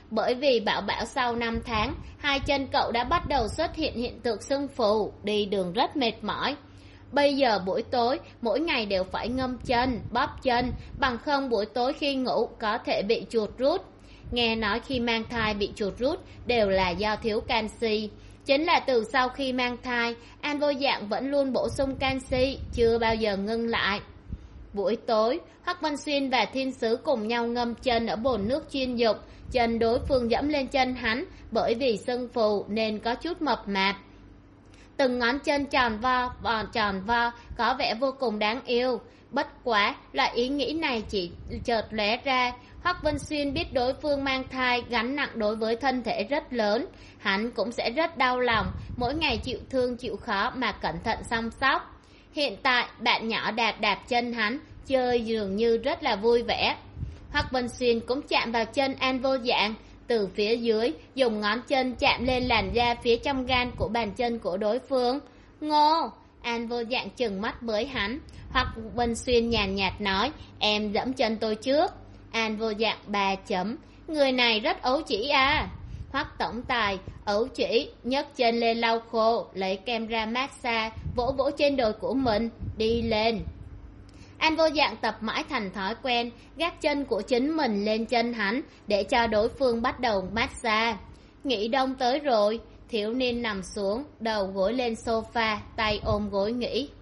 bởi vì bảo bảo sau năm tháng hai chân cậu đã bắt đầu xuất hiện hiện tượng sưng phù, đi đường rất mệt mỏi. Bây giờ buổi tối mỗi ngày đều phải ngâm chân, bóp chân, bằng không buổi tối khi ngủ có thể bị chuột rút. Nghe nói khi mang thai bị chuột rút đều là do thiếu canxi. Chính là từ sau khi mang thai, An Vô Dạng vẫn luôn bổ sung canxi, chưa bao giờ ngưng lại. Buổi tối, Hoắc Vân Xuyên và Thiên Sứ cùng nhau ngâm chân ở bồn nước chuyên dụng, chân đối phương dẫm lên chân hắn, bởi vì sưng phù nên có chút mập mạp. Từng ngón chân tròn vo, vòn tròn vo, có vẻ vô cùng đáng yêu. Bất quá, loại ý nghĩ này chỉ chợt lóe ra. Hoắc Vân Xuyên biết đối phương mang thai gánh nặng đối với thân thể rất lớn, hắn cũng sẽ rất đau lòng, mỗi ngày chịu thương chịu khó mà cẩn thận chăm sóc. Hiện tại, bạn nhỏ đạp đạp chân hắn, chơi dường như rất là vui vẻ. Hoắc Vân Xuyên cũng chạm vào chân An Vô Dạng, từ phía dưới dùng ngón chân chạm lên làn da phía trong gan của bàn chân của đối phương. Ngô! An Vô Dạng trừng mắt với hắn. Hoắc Vân Xuyên nhàn nhạt nói, em dẫm chân tôi trước. An Vô Dạng ba chấm, người này rất ấu trĩ à. Hoắc tổng tài ấu trĩ, nhấc chân lên lau khô, lấy kem ra massage, vỗ vỗ trên đồi của mình, đi lên. An Vô Dạng tập mãi thành thói quen, gác chân của chính mình lên chân hắn để cho đối phương bắt đầu massage. Nghỉ đông tới rồi, thiếu niên nằm xuống, đầu gối lên sofa, tay ôm gối nghỉ.